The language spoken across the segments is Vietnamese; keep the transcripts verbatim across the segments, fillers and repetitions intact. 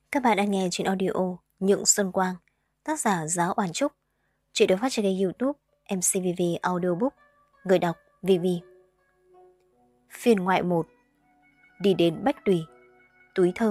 Các bạn đang nghe chuyện audio Nhượng Xuân Quang, tác giả Giáo Oản Trúc. Chuyện được phát trên kênh YouTube em xê vê vê Audiobook, người đọc vê vê. Phiên ngoại một. Đi đến Bách Tùy, túi thơm.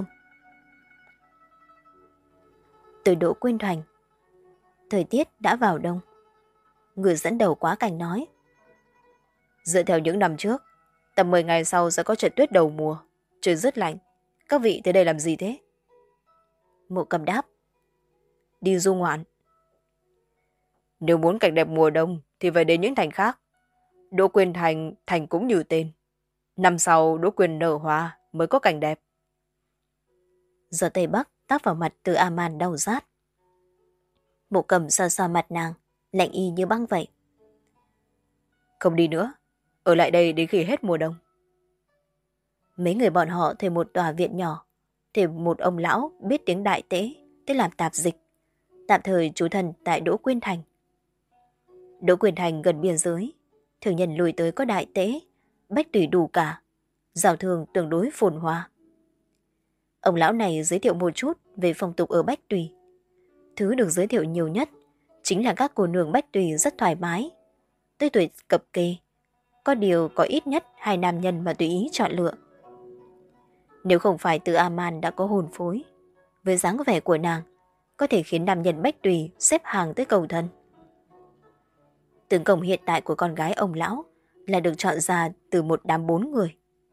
Từ Đỗ Quyên Thành. Thời tiết đã vào đông. Người dẫn đầu quá cảnh nói: dựa theo những năm trước, tầm mười ngày sau sẽ có trận tuyết đầu mùa, trời rất lạnh. Các vị tới đây làm gì thế? Mộ Cầm đáp: đi du ngoạn. Nếu muốn cảnh đẹp mùa đông thì phải đến những thành khác. Đỗ Quyên Thành thành cũng như tên. Năm sau Đỗ Quyên nở hoa mới có cảnh đẹp. Giờ Tây Bắc tác vào mặt Từ A Man đau rát. Mộ Cầm xoa xoa mặt nàng, lạnh y như băng vậy. Không đi nữa, ở lại đây đến khi hết mùa đông. Mấy người bọn họ thuê một tòa viện nhỏ, thuê một ông lão biết tiếng Đại Tế tới làm tạp dịch, tạm thời trú thân tại Đỗ Quyên Thành. Đỗ Quyên Thành gần biên giới, thường nhân lùi tới có Đại Tế, Bách Tùy đủ cả, giao thương tương đối phồn hoa. Ông lão này giới thiệu một chút về phong tục ở Bách Tùy. Thứ được giới thiệu nhiều nhất chính là các cô nương Bách Tùy rất thoải mái, tới tuổi cập kê, có điều có ít nhất hai nam nhân mà tùy ý chọn lựa. Nếu không phải Từ A Man đã có hồn phối, với dáng vẻ của nàng có thể khiến nam nhân Bách Tùy xếp hàng tới cầu thân. Tướng công hiện tại của con gái ông lão là được chọn ra từ một đám bốn người.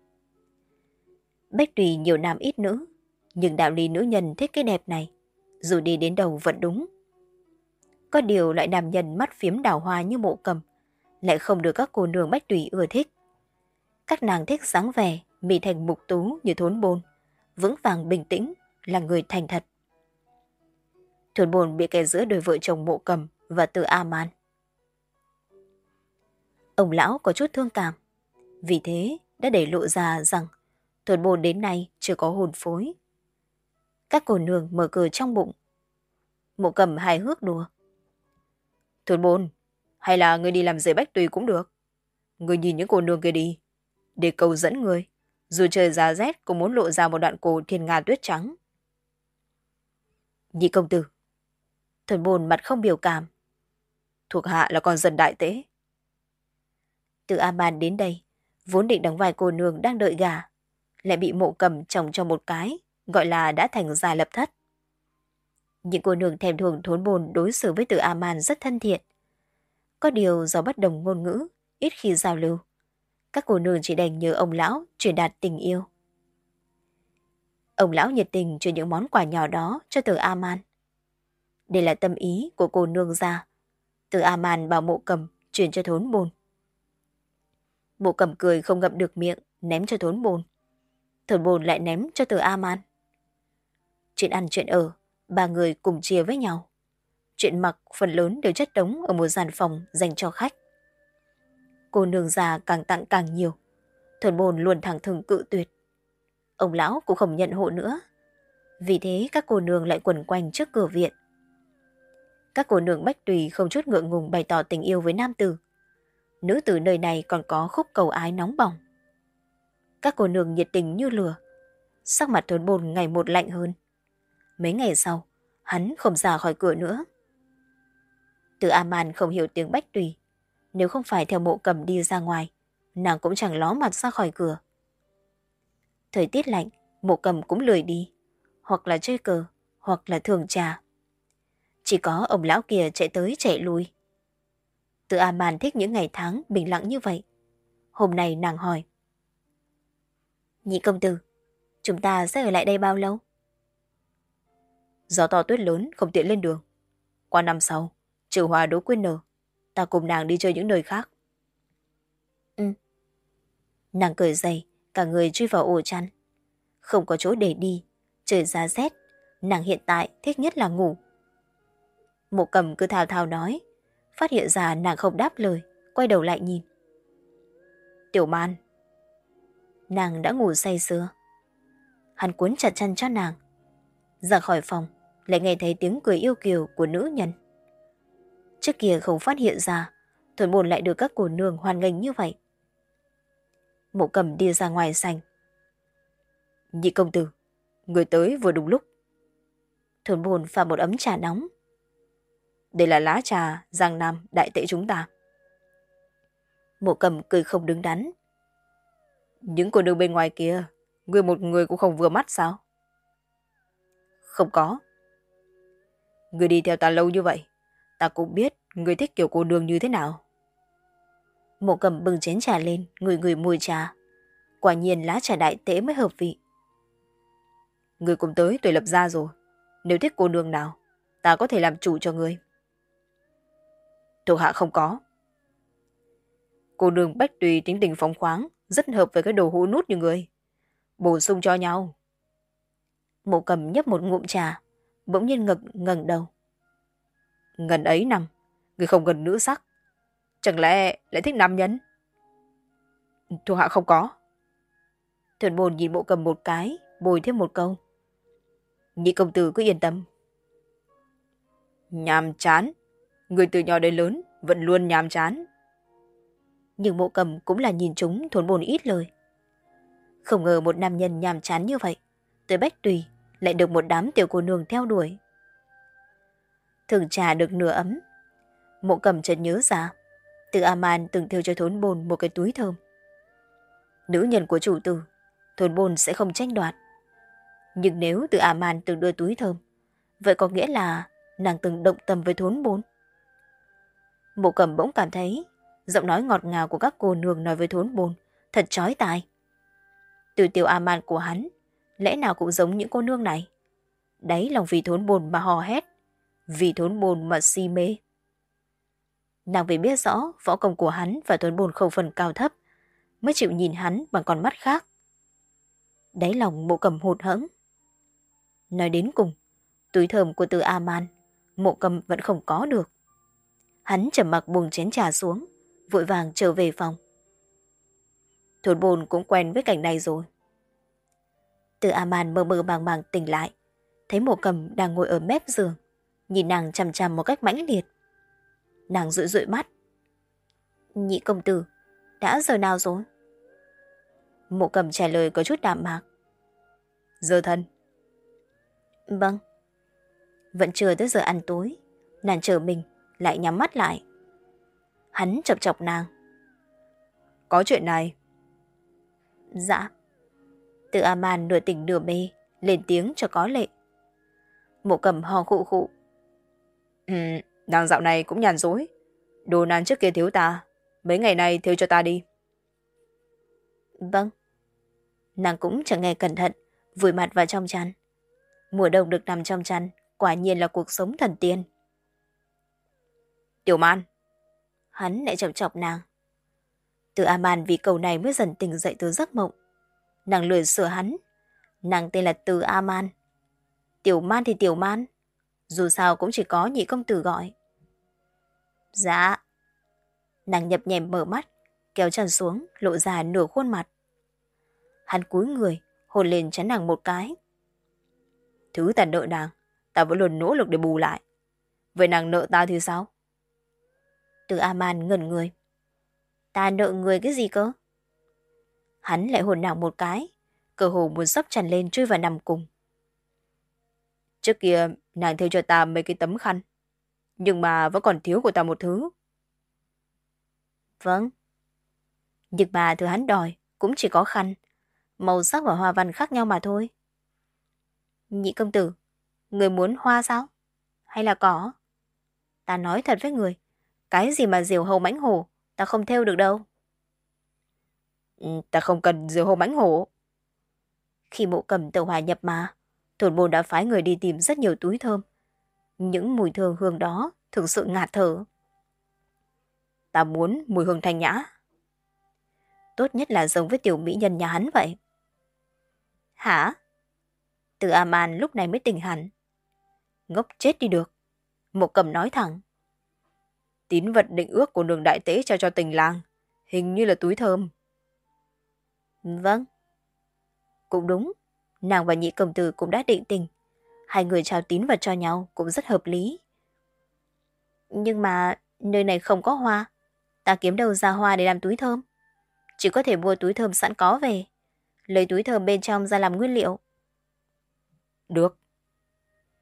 Bách Tùy nhiều nam ít nữ, nhưng đạo lý nữ nhân thích cái đẹp này, dù đi đến đâu vẫn đúng. Có điều loại nam nhân mắt phiếm đào hoa như Mộ Cầm lại không được các cô nương Bách Tùy ưa thích. Các nàng thích dáng vẻ mị thành mục tú như Thốn Bôn, vững vàng bình tĩnh, là người thành thật. Thốn Bôn bị kẹt giữa đôi vợ chồng Mộ Cầm và Từ A Man. Ông lão có chút thương cảm, vì thế đã để lộ ra rằng Thốn Bôn đến nay chưa có hồn phối. Các cô nương mở cửa trong bụng. Mộ Cầm hài hước đùa: Thốn Bôn, hay là ngươi đi làm rể Bách Tùy cũng được. Ngươi nhìn những cô nương kia đi, để cầu dẫn ngươi, dù trời giá rét cũng muốn lộ ra một đoạn cổ thiên nga tuyết trắng. Nhị công tử. Thốn Bôn mặt không biểu cảm: thuộc hạ là con dân Đại Tế. Từ A Man đến đây vốn định đóng vai cô nương đang đợi gà, lại bị Mộ Cầm chồng cho một cái, gọi là đã thành gia lập thất. Những cô nương thèm thuồng Thốn Bôn đối xử với Từ A Man rất thân thiện. Có điều do bất đồng ngôn ngữ, ít khi giao lưu, các cô nương chỉ đành nhờ ông lão truyền đạt tình yêu. Ông lão nhiệt tình truyền những món quà nhỏ đó cho Từ A Man. Đây là tâm ý của cô nương gia. Từ A Man bảo Mộ Cầm truyền cho Thốn Bôn. Mộ Cầm cười không ngậm được miệng, ném cho Thốn Bôn. Thốn Bôn lại ném cho Từ A Man. Chuyện ăn chuyện ở, ba người cùng chia với nhau. Chuyện mặc phần lớn đều chất đống ở một gian phòng dành cho khách. Cô nương già càng tặng càng nhiều, Thốn Bôn luôn thẳng thừng cự tuyệt. Ông lão cũng không nhận hộ nữa. Vì thế các cô nương lại quần quanh trước cửa viện. Các cô nương Bách Tùy không chút ngượng ngùng bày tỏ tình yêu với nam tử. Nữ tử nơi này còn có khúc cầu ái nóng bỏng. Các cô nương nhiệt tình như lửa. Sắc mặt Thốn Bôn ngày một lạnh hơn. Mấy ngày sau, hắn không ra khỏi cửa nữa. Từ A Man không hiểu tiếng Bách Tùy. Nếu không phải theo Mộ Cầm đi ra ngoài, nàng cũng chẳng ló mặt ra khỏi cửa. Thời tiết lạnh, Mộ Cầm cũng lười đi, hoặc là chơi cờ, hoặc là thường trà. Chỉ có ông lão kia chạy tới chạy lui. Từ A Man thích những ngày tháng bình lặng như vậy. Hôm nay nàng hỏi: nhị công tử, chúng ta sẽ ở lại đây bao lâu? Gió to tuyết lớn không tiện lên đường. Qua năm sau, trừ hòa Đỗ Quyên nở, ta cùng nàng đi chơi những nơi khác. Ừ. Nàng cởi giày, cả người chui vào ổ chăn. Không có chỗ để đi, trời giá rét, nàng hiện tại thích nhất là ngủ. Mộ Cầm cứ thào thào nói, phát hiện ra nàng không đáp lời, quay đầu lại nhìn. Tiểu Man. Nàng đã ngủ say sưa. Hắn cuốn chặt chăn cho nàng. Ra khỏi phòng, lại nghe thấy tiếng cười yêu kiều của nữ nhân. Trước kia không phát hiện ra, Thốn Bôn lại được các cô nương hoan nghênh như vậy. Mộ Cầm đi ra ngoài sảnh. Nhị công tử, người tới vừa đúng lúc. Thôn bồn pha một ấm trà nóng. Đây là lá trà Giang Nam đại tệ chúng ta. Mộ Cầm cười không đứng đắn. Những cô nương bên ngoài kia, người một người cũng không vừa mắt sao? Không có. Người đi theo ta lâu như vậy, ta cũng biết người thích kiểu cô nương như thế nào. Mộ Cầm bưng chén trà lên, ngửi ngửi mùi trà. Quả nhiên lá trà đại tễ mới hợp vị. Người cũng tới tuổi lập gia rồi. Nếu thích cô nương nào, ta có thể làm chủ cho người. Thuộc hạ không có. Cô nương Bách Tùy tính tình phóng khoáng, rất hợp với cái đồ hũ nút như người. Bổ sung cho nhau. Mộ Cầm nhấp một ngụm trà, bỗng nhiên ngực ngẩng đầu. Ngần ấy năm, người không gần nữ sắc. Chẳng lẽ lại thích nam nhân? Thuộc hạ không có. Thuyền bồn nhìn Mộ Cầm một cái, bồi thêm một câu. Nhị công tử cứ yên tâm. Nhàm chán. Người từ nhỏ đến lớn vẫn luôn nhàm chán. Nhưng Mộ Cầm cũng là nhìn chúng thốn bồn ít lời. Không ngờ một nam nhân nhàm chán như vậy, tới Bách Tùy lại được một đám tiểu cô nương theo đuổi. Thường trà được nửa ấm, Mộ Cầm chợt nhớ ra, Từ A-man từng thêu cho thốn bồn một cái túi thơm. Nữ nhân của chủ tử, thốn bồn sẽ không tranh đoạt. Nhưng nếu Từ A-man từng đưa túi thơm, vậy có nghĩa là nàng từng động tâm với thốn bồn. Mộ Cầm bỗng cảm thấy giọng nói ngọt ngào của các cô nương nói với thốn bồn thật chói tai. Từ Tiểu A-man của hắn lẽ nào cũng giống những cô nương này, đáy lòng vì thốn bồn mà hò hét, vì thốn bồn mà si mê. Nàng vì biết rõ võ công của hắn và thốn bồn không phần cao thấp, mới chịu nhìn hắn bằng con mắt khác. Đáy lòng Mộ Cầm hụt hẫng. Nói đến cùng, túi thơm của Từ A-man Mộ Cầm vẫn không có được. Hắn trầm mặc buông chén trà xuống, vội vàng trở về phòng. Thốn bồn cũng quen với cảnh này rồi. Từ A-man mơ mơ màng màng tỉnh lại, thấy Mộ Cầm đang ngồi ở mép giường, nhìn nàng chằm chằm một cách mãnh liệt. Nàng dụi dụi mắt. Nhị công tử, đã giờ nào rồi? Mộ Cầm trả lời có chút đạm mạc. Giờ thân. Vâng. Vẫn chưa tới giờ ăn tối, nàng chờ mình lại nhắm mắt lại. Hắn chọc chọc nàng. Có chuyện này. Dạ. Từ A-man nửa tỉnh nửa mê, lên tiếng cho có lệ. Mộ Cầm ho khụ khụ. Ừ, nàng dạo này cũng nhàn dối. Đồ nàng trước kia thiếu ta, mấy ngày nay thiếu cho ta đi. Vâng. Nàng cũng chẳng nghe cẩn thận, vùi mặt vào trong chăn. Mùa đông được nằm trong chăn, quả nhiên là cuộc sống thần tiên. Tiểu Man. Hắn lại chọc chọc nàng. Từ A-man vì câu này mới dần tỉnh dậy từ giấc mộng. Nàng lười sửa hắn. Nàng tên là Từ A-man. Tiểu Man thì Tiểu Man. Dù sao cũng chỉ có nhị công tử gọi. Dạ. Nàng nhập nhèm mở mắt, kéo chăn xuống, lộ ra nửa khuôn mặt. Hắn cúi người, hôn lên trán nàng một cái. Thứ ta nợ nàng, ta vẫn luôn nỗ lực để bù lại. Vậy nàng nợ ta thì sao? Từ A-man ngẩn người. Ta nợ người cái gì cơ? Hắn lại hôn nàng một cái, cơ hồ muốn sắp tràn lên chui vào nằm cùng. Trước kia nàng thêu cho ta mấy cái tấm khăn, nhưng mà vẫn còn thiếu của ta một thứ. Vâng. Nhưng mà thứ hắn đòi cũng chỉ có khăn, màu sắc và hoa văn khác nhau mà thôi. Nhị công tử, người muốn hoa sao? Hay là cỏ? Ta nói thật với người, cái gì mà diều hâu mãnh hổ, ta không thêu được đâu. Ừ, ta không cần diều hâu mãnh hổ. Khi Mộ Cầm tàu hòa nhập mà, thôn bồn đã phái người đi tìm rất nhiều túi thơm. Những mùi thơm hương đó thực sự ngạt thở. Ta muốn mùi hương thanh nhã. Tốt nhất là giống với tiểu mỹ nhân nhà hắn vậy. Hả? Từ A-man lúc này mới tỉnh hẳn. Ngốc chết đi được. Mộ Cầm nói thẳng. Tín vật định ước của đường đại tế trao cho tình lang, hình như là túi thơm. Vâng. Cũng đúng, nàng và nhị công tử cũng đã định tình. Hai người trao tín vật cho nhau cũng rất hợp lý. Nhưng mà nơi này không có hoa, ta kiếm đâu ra hoa để làm túi thơm. Chỉ có thể mua túi thơm sẵn có về, lấy túi thơm bên trong ra làm nguyên liệu. Được.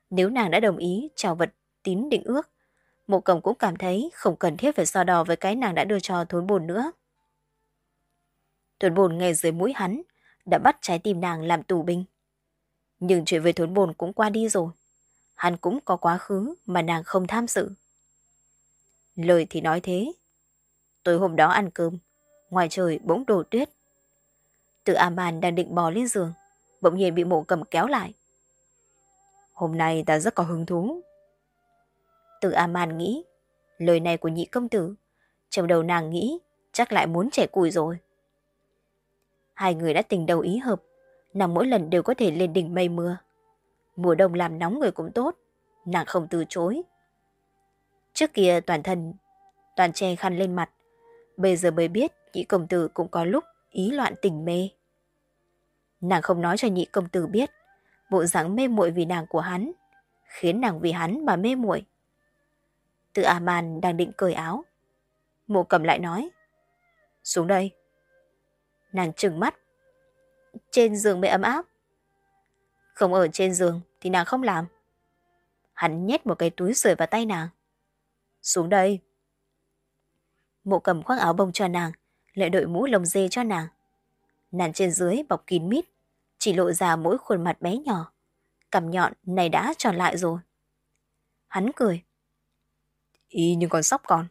Nếu nàng đã đồng ý trao vật tín định ước, Mộ Cầm cũng cảm thấy không cần thiết phải so đo với cái nàng đã đưa cho Thốn Bồn nữa. Thốn Bồn nghe dưới mũi hắn đã bắt trái tim nàng làm tù binh. Nhưng chuyện về Thốn Bồn cũng qua đi rồi. Hắn cũng có quá khứ mà nàng không tham dự. Lời thì nói thế. Tối hôm đó ăn cơm, ngoài trời bỗng đổ tuyết. Từ A-man đang định bò lên giường, bỗng nhiên bị Mộ Cầm kéo lại. Hôm nay ta rất có hứng thú. Từ A-man nghĩ, lời này của nhị công tử, trong đầu nàng nghĩ chắc lại muốn trẻ củi rồi. Hai người đã tình đầu ý hợp, nàng mỗi lần đều có thể lên đỉnh mây mưa. Mùa đông làm nóng người cũng tốt, nàng không từ chối. Trước kia toàn thân, toàn che khăn lên mặt, bây giờ mới biết nhị công tử cũng có lúc ý loạn tình mê. Nàng không nói cho nhị công tử biết, bộ dáng mê muội vì nàng của hắn, khiến nàng vì hắn mà mê muội. Từ A-man đang định cởi áo, Mộ Cầm lại nói, xuống đây. Nàng trừng mắt, trên giường mới ấm áp. Không ở trên giường thì nàng không làm. Hắn nhét một cái túi sưởi vào tay nàng. Xuống đây. Mộ Cầm khoác áo bông cho nàng, lại đội mũ lông dê cho nàng. Nàng trên dưới bọc kín mít, chỉ lộ ra mỗi khuôn mặt bé nhỏ. Cằm nhọn này đã tròn lại rồi. Hắn cười. Y như con sóc con.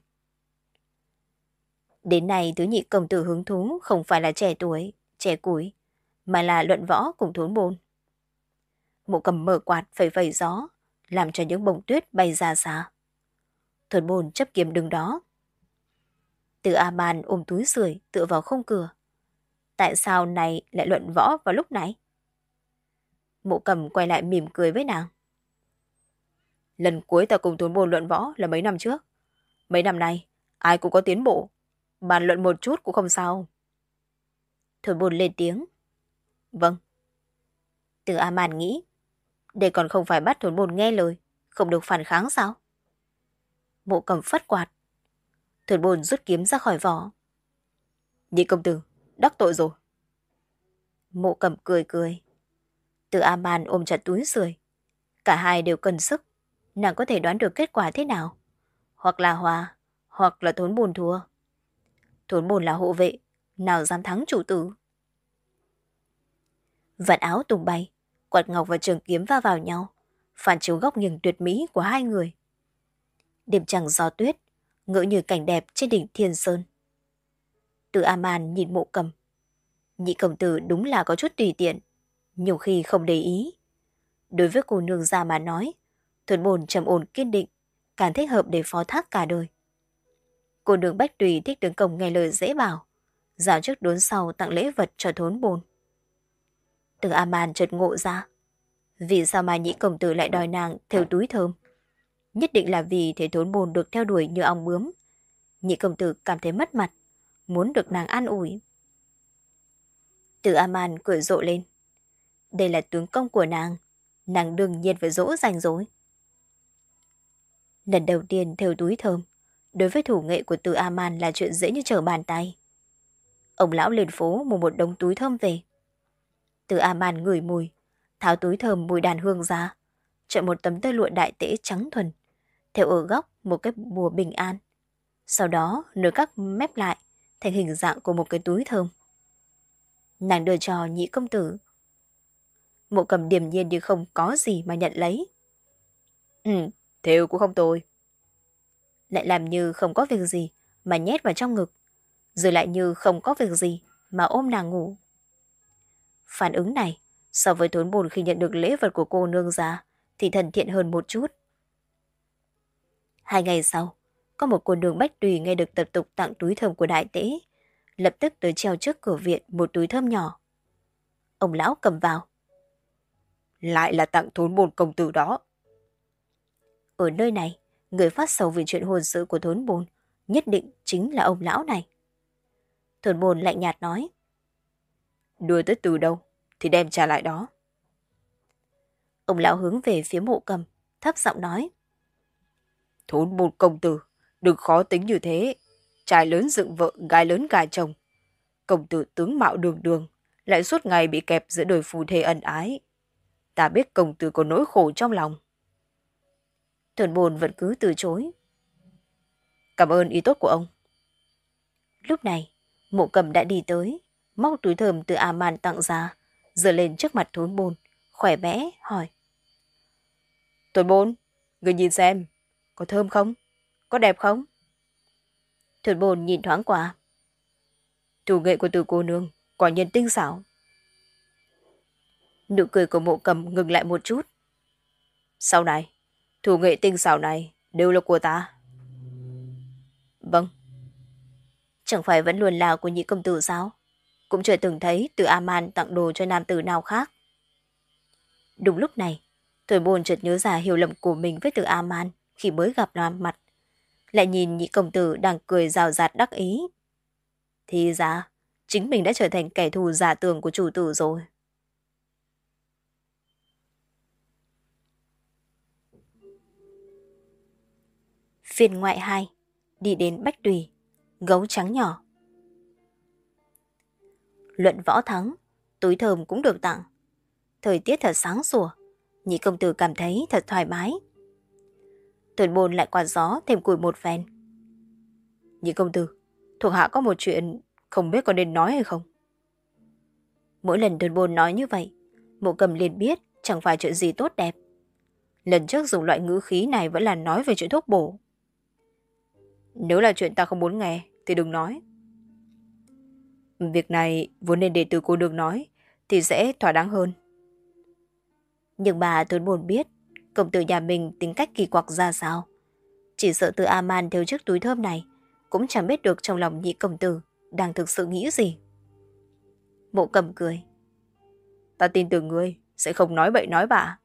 Đến nay thứ nhị công tử hứng thú không phải là trẻ tuổi, trẻ củi, mà là luận võ cùng Thốn Bồn. Mộ Cầm mở quạt phẩy phẩy gió, làm cho những bông tuyết bay ra xa. Thốn Bồn chấp kiếm đứng đó. Từ A-man ôm túi sưởi tựa vào khung cửa. Tại sao này lại luận võ vào lúc này? Mộ Cầm quay lại mỉm cười với nàng. Lần cuối ta cùng Thốn Bồn luận võ là mấy năm trước. Mấy năm nay, ai cũng có tiến bộ. Bàn luận một chút cũng không sao. Thốn Bồn lên tiếng. Vâng. Từ A-man nghĩ, đây còn không phải bắt Thốn Bồn nghe lời, không được phản kháng sao? Mộ Cầm phất quạt. Thốn Bồn rút kiếm ra khỏi vỏ. Nhị công tử, đắc tội rồi. Mộ Cầm cười cười. Từ A-man ôm chặt túi sưởi. Cả hai đều cần sức. Nàng có thể đoán được kết quả thế nào. Hoặc là hòa, hoặc là Thốn Bồn thua. Thốn Bồn là hộ vệ, nào dám thắng chủ tử. Vạt áo tung bay, quạt ngọc và trường kiếm va vào nhau, phản chiếu góc nghiêng tuyệt mỹ của hai người. Đêm trăng gió tuyết, ngỡ như cảnh đẹp trên đỉnh Thiên Sơn. Từ A-man nhìn Mộ Cầm. Nhị công tử đúng là có chút tùy tiện, nhiều khi không để ý. Đối với cô nương gia mà nói, Thốn Bồn trầm ổn kiên định, càng thích hợp để phó thác cả đời. Cô nương Bách Tùy thích tướng công nghe lời dễ bảo, dạo trước đốn sau tặng lễ vật cho Thốn Bồn. Từ A-man chợt ngộ ra, vì sao mà nhị công tử lại đòi nàng theo túi thơm? Nhất định là vì thấy Thốn Bồn được theo đuổi như ong bướm. Nhị công tử cảm thấy mất mặt, muốn được nàng an ủi. Từ A-man cười rộ lên. Đây là tướng công của nàng, nàng đương nhiên phải dỗ dành rồi. Lần đầu tiên theo túi thơm, đối với thủ nghệ của Từ A-man là chuyện dễ như trở bàn tay. Ông lão lên phố mua một đống túi thơm về. Từ A-man ngửi mùi, tháo túi thơm mùi đàn hương ra, chọn một tấm tơ lụa đại tễ trắng thuần, theo ở góc một cái bùa bình an. Sau đó nối các mép lại thành hình dạng của một cái túi thơm. Nàng đưa cho nhị công tử. Mộ Cầm điềm nhiên như không có gì mà nhận lấy. Ừ, thêu cũng không tồi. Lại làm như không có việc gì mà nhét vào trong ngực, rồi lại như không có việc gì mà ôm nàng ngủ. Phản ứng này so với Thốn Bồn khi nhận được lễ vật của cô nương ra thì thân thiện hơn một chút. Hai ngày sau, có một cô nương Bách Tùy nghe được tập tục tặng túi thơm của đại tế, lập tức tới treo trước cửa viện một túi thơm nhỏ. Ông lão cầm vào. Lại là tặng Thốn Bồn công tử đó. Ở nơi này, người phát sầu về chuyện hôn sự của Thốn Bồn nhất định chính là ông lão này. Thốn Bồn lạnh nhạt nói. Đưa tới từ đâu thì đem trả lại đó. Ông lão hướng về phía Mộ Cầm, thấp giọng nói. Thốn Bồn công tử, đừng khó tính như thế. Trai lớn dựng vợ, gái lớn gả chồng. Công tử tướng mạo đường đường, lại suốt ngày bị kẹp giữa đời phù thê ân ái. Ta biết công tử có nỗi khổ trong lòng. Thuần Bồn vẫn cứ từ chối. Cảm ơn ý tốt của ông. Lúc này, Mộ Cầm đã đi tới, móc túi thơm từ A-man tặng ra, giơ lên trước mặt Thuần Bồn, khỏe bẽ hỏi. Thuần Bồn, người nhìn xem, có thơm không? Có đẹp không? Thuần Bồn nhìn thoáng qua. Thủ nghệ của Từ cô nương, quả nhiên tinh xảo. Nụ cười của Mộ Cầm ngừng lại một chút. Sau này, thủ nghệ tinh xảo này đều là của ta. Vâng. Chẳng phải vẫn luôn là của nhị công tử sao? Cũng chưa từng thấy Từ A-man tặng đồ cho nam tử nào khác. Đúng lúc này, Thuần Bồn chợt nhớ ra hiểu lầm của mình với Từ A-man khi mới gặp làm mặt. Lại nhìn nhị công tử đang cười rào rạt đắc ý. Thì ra, chính mình đã trở thành kẻ thù giả tưởng của chủ tử rồi. Phiên ngoại hai, đi đến Bách Tùy, gấu trắng nhỏ. Luận võ thắng, túi thơm cũng được tặng. Thời tiết thật sáng sủa, nhị công tử cảm thấy thật thoải mái. Thuần Bồn lại quạt gió thêm củi một phen. Nhị công tử, thuộc hạ có một chuyện không biết có nên nói hay không. Mỗi lần Thuần Bồn nói như vậy, Mộ Cầm liền biết chẳng phải chuyện gì tốt đẹp. Lần trước dùng loại ngữ khí này vẫn là nói về chuyện thuốc bổ. Nếu là chuyện ta không muốn nghe thì đừng nói. Việc này vốn nên để Từ cô nương nói thì sẽ thỏa đáng hơn. Nhưng bà Thuần Bồn biết công tử nhà mình tính cách kỳ quặc ra sao. Chỉ sợ Từ A-man theo chiếc túi thơm này cũng chẳng biết được trong lòng nhị công tử đang thực sự nghĩ gì. Mộ Cầm cười. Ta tin tưởng ngươi sẽ không nói bậy nói bạ.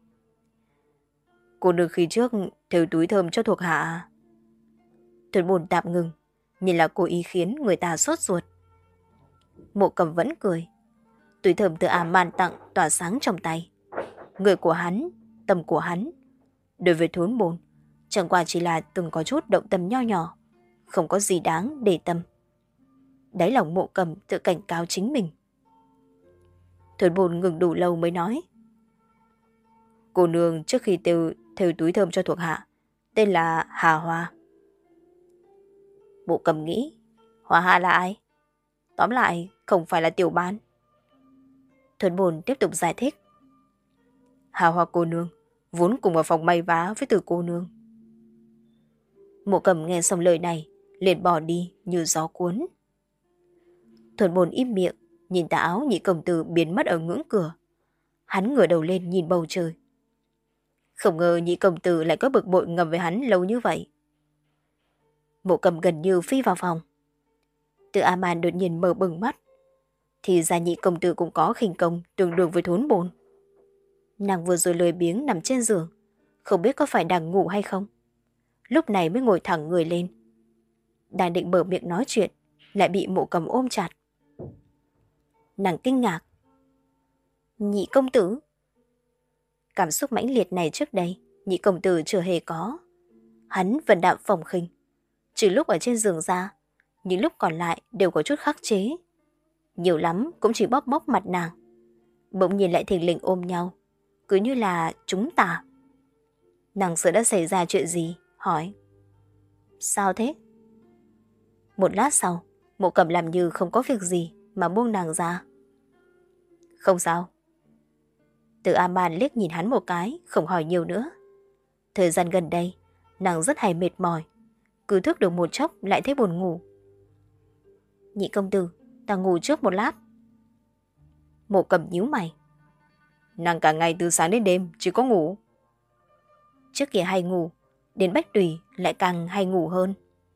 Cô nương khi trước thêu túi thơm cho thuộc hạ. Thuần Bồn tạm ngừng, nhìn là cố ý khiến người ta sốt ruột. Mộ Cầm vẫn cười. Túi thơm Từ A-man tặng tỏa sáng trong tay. Người của hắn, tâm của hắn. Đối với Thuần Bồn, chẳng qua chỉ là từng có chút động tâm nho nhỏ, không có gì đáng để tâm. Đáy lòng Mộ Cầm tự cảnh cáo chính mình. Thuần Bồn ngừng đủ lâu mới nói. Cô nương trước khi thêu thêu túi thơm cho thuộc hạ, tên là Hà Hoa. Mộ Cầm nghĩ, Hoa Hà là ai? Tóm lại, không phải là Tiểu Ban. Thuần Bồn tiếp tục giải thích. Hà Hoa cô nương vốn cùng ở phòng may vá với Từ cô nương. Mộ Cầm nghe xong lời này, liền bỏ đi như gió cuốn. Thuần Bồn im miệng, nhìn tà áo nhị công tử biến mất ở ngưỡng cửa. Hắn ngửa đầu lên nhìn bầu trời. Không ngờ nhị công tử lại có bực bội ngầm với hắn lâu như vậy. Mộ Cầm gần như phi vào phòng. Từ A-man đột nhiên mở bừng mắt. Thì ra nhị công tử cũng có khinh công tương đương với Thuần Bồn. Nàng vừa rồi lười biếng nằm trên giường, không biết có phải đang ngủ hay không. Lúc này mới ngồi thẳng người lên. Đang định mở miệng nói chuyện, lại bị Mộ Cầm ôm chặt. Nàng kinh ngạc. Nhị công tử? Cảm xúc mãnh liệt này trước đây, nhị công tử chưa hề có. Hắn vần đạm phồng khinh. Trừ lúc ở trên giường ra, những lúc còn lại đều có chút khắc chế. Nhiều lắm cũng chỉ bóp bóp mặt nàng. Bỗng nhiên lại thình lình ôm nhau, cứ như là chúng ta. Nàng sợ đã xảy ra chuyện gì, hỏi. Sao thế? Một lát sau, Mộ Cầm làm như không có việc gì mà buông nàng ra. Không sao. Từ A-man liếc nhìn hắn một cái, không hỏi nhiều nữa. Thời gian gần đây, nàng rất hay mệt mỏi. Cứ thức được một chốc lại thấy buồn ngủ. Nhị công tử, ta ngủ trước một lát. Mộ Cầm nhíu mày. Nàng cả ngày từ sáng đến đêm chỉ có ngủ. Trước kia hay ngủ, đến Bách Tùy lại càng hay ngủ hơn.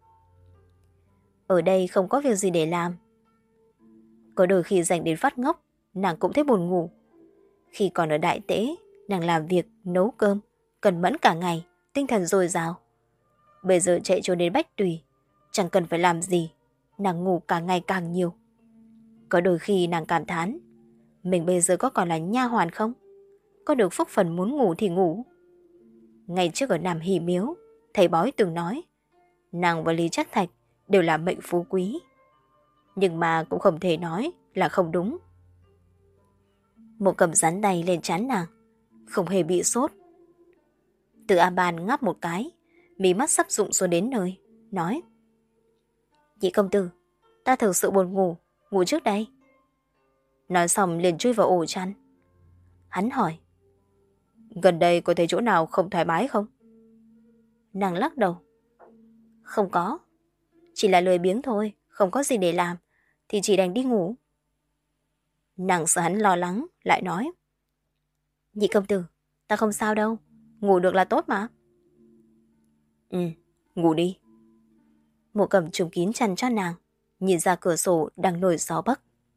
Ở đây không có việc gì để làm. Có đôi khi dành đến phát ngốc, nàng cũng thấy buồn ngủ. Khi còn ở Đại Tễ, nàng làm việc, nấu cơm, cẩn mẫn cả ngày, tinh thần dồi dào. Bây giờ chạy trốn đến Bách Tùy, chẳng cần phải làm gì, nàng ngủ càng ngày càng nhiều. Có đôi khi nàng cảm thán, mình bây giờ có còn là nha hoàn không? Có được phúc phần muốn ngủ thì ngủ. Ngày trước ở Nam Hỷ Miếu, thầy bói từng nói, nàng và Lý Trác Thạch đều là mệnh phú quý. Nhưng mà cũng không thể nói là không đúng. Mộ Cầm dán tay lên trán nàng, không hề bị sốt. Từ A Ban ngáp một cái, mí mắt sắp rụng xuống đến nơi, nói: Nhị công tử, ta thực sự buồn ngủ, ngủ trước đây. Nói xong liền chui vào ổ chăn. Hắn hỏi: Gần đây có thấy chỗ nào không thoải mái không? Nàng lắc đầu: Không có, chỉ là lười biếng thôi, không có gì để làm, thì chỉ đành đi ngủ. Nàng sợ hắn lo lắng, lại nói: Nhị công tử, ta không sao đâu, ngủ được là tốt mà. Ừ, ngủ đi. Mộ Cầm trùm kín chăn cho nàng, nhìn ra cửa sổ đang nổi gió bấc.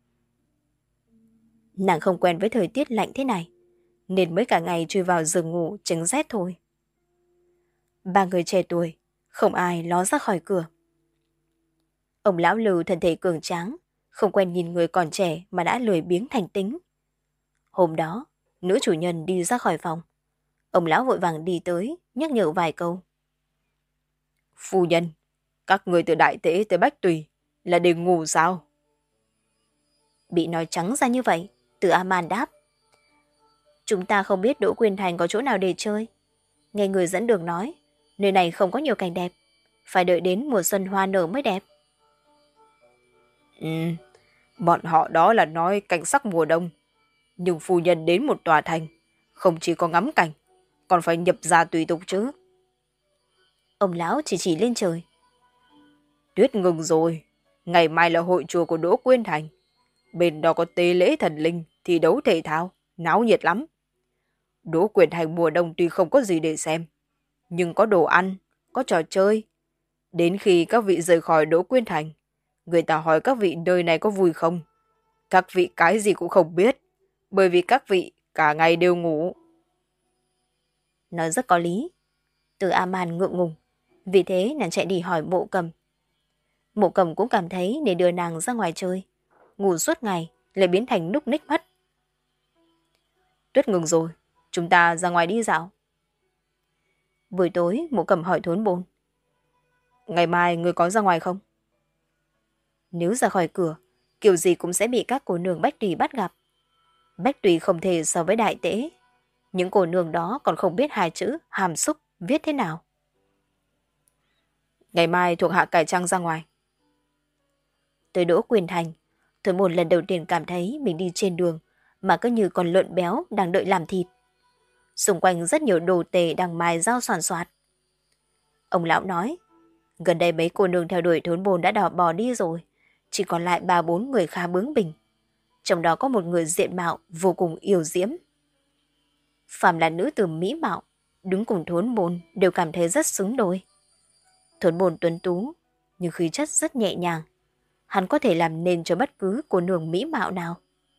Nàng không quen với thời tiết lạnh thế này, nên mới cả ngày chui vào giường ngủ tránh rét thôi. Ba người trẻ tuổi, không ai ló ra khỏi cửa. Ông lão Lư thân thể cường tráng, không quen nhìn người còn trẻ mà đã lười biếng thành tính. Hôm đó, nữ chủ nhân đi ra khỏi phòng. Ông lão vội vàng đi tới, nhắc nhở vài câu. Phu nhân, các người từ Đại Tế tới Bách Tùy là để ngủ sao? Bị nói trắng ra như vậy, Từ A Man đáp: Chúng ta không biết Đỗ Quyên Thành có chỗ nào để chơi. Nghe người dẫn đường nói, nơi này không có nhiều cảnh đẹp, phải đợi đến mùa xuân hoa nở mới đẹp. Ừ, bọn họ đó là nói cảnh sắc mùa đông. Nhưng phu nhân đến một tòa thành, không chỉ có ngắm cảnh, còn phải nhập gia tùy tục chứ. Ông lão chỉ chỉ lên trời. Tuyết ngừng rồi, ngày mai là hội chùa của Đỗ Quyên Thành. Bên đó có tế lễ thần linh, thi đấu thể thao, náo nhiệt lắm. Đỗ Quyên Thành mùa đông tuy không có gì để xem, nhưng có đồ ăn, có trò chơi. Đến khi các vị rời khỏi Đỗ Quyên Thành, người ta hỏi các vị nơi này có vui không. Các vị cái gì cũng không biết, bởi vì các vị cả ngày đều ngủ. Nói rất có lý. Từ A Man ngượng ngùng, vì thế nàng chạy đi hỏi Mộ Cầm. Mộ Cầm cũng cảm thấy để đưa nàng ra ngoài chơi, ngủ suốt ngày lại biến thành núc ních mất. Tuyết ngừng rồi, chúng ta ra ngoài đi dạo. Buổi tối Mộ Cầm hỏi Thốn Bồn: Ngày mai người có ra ngoài không? Nếu ra khỏi cửa, kiểu gì cũng sẽ bị các cô nương Bách Tùy bắt gặp. Bách Tùy không thể so với Đại Tế. Những cô nương đó còn không biết hai chữ hàm xúc viết thế nào. Ngày mai thuộc hạ cải trang ra ngoài. Tới Đỗ Quyên Thành, Thốn Bồn lần đầu tiên cảm thấy mình đi trên đường mà cứ như con lợn béo đang đợi làm thịt. Xung quanh rất nhiều đồ tể đang mài dao soàn soạt. Ông lão nói, gần đây mấy cô nương theo đuổi Thốn Bồn đã đỏ bò đi rồi, chỉ còn lại ba bốn người khá bướng bỉnh. Trong đó có một người diện mạo vô cùng yêu diễm. Phàm là nữ tử mỹ mạo, đứng cùng Thốn Bồn đều cảm thấy rất xứng đôi. Thốn Bồn tuấn tú, nhưng khí chất rất nhẹ nhàng. Hắn có thể làm nên cho bất cứ cô nương mỹ mạo nào.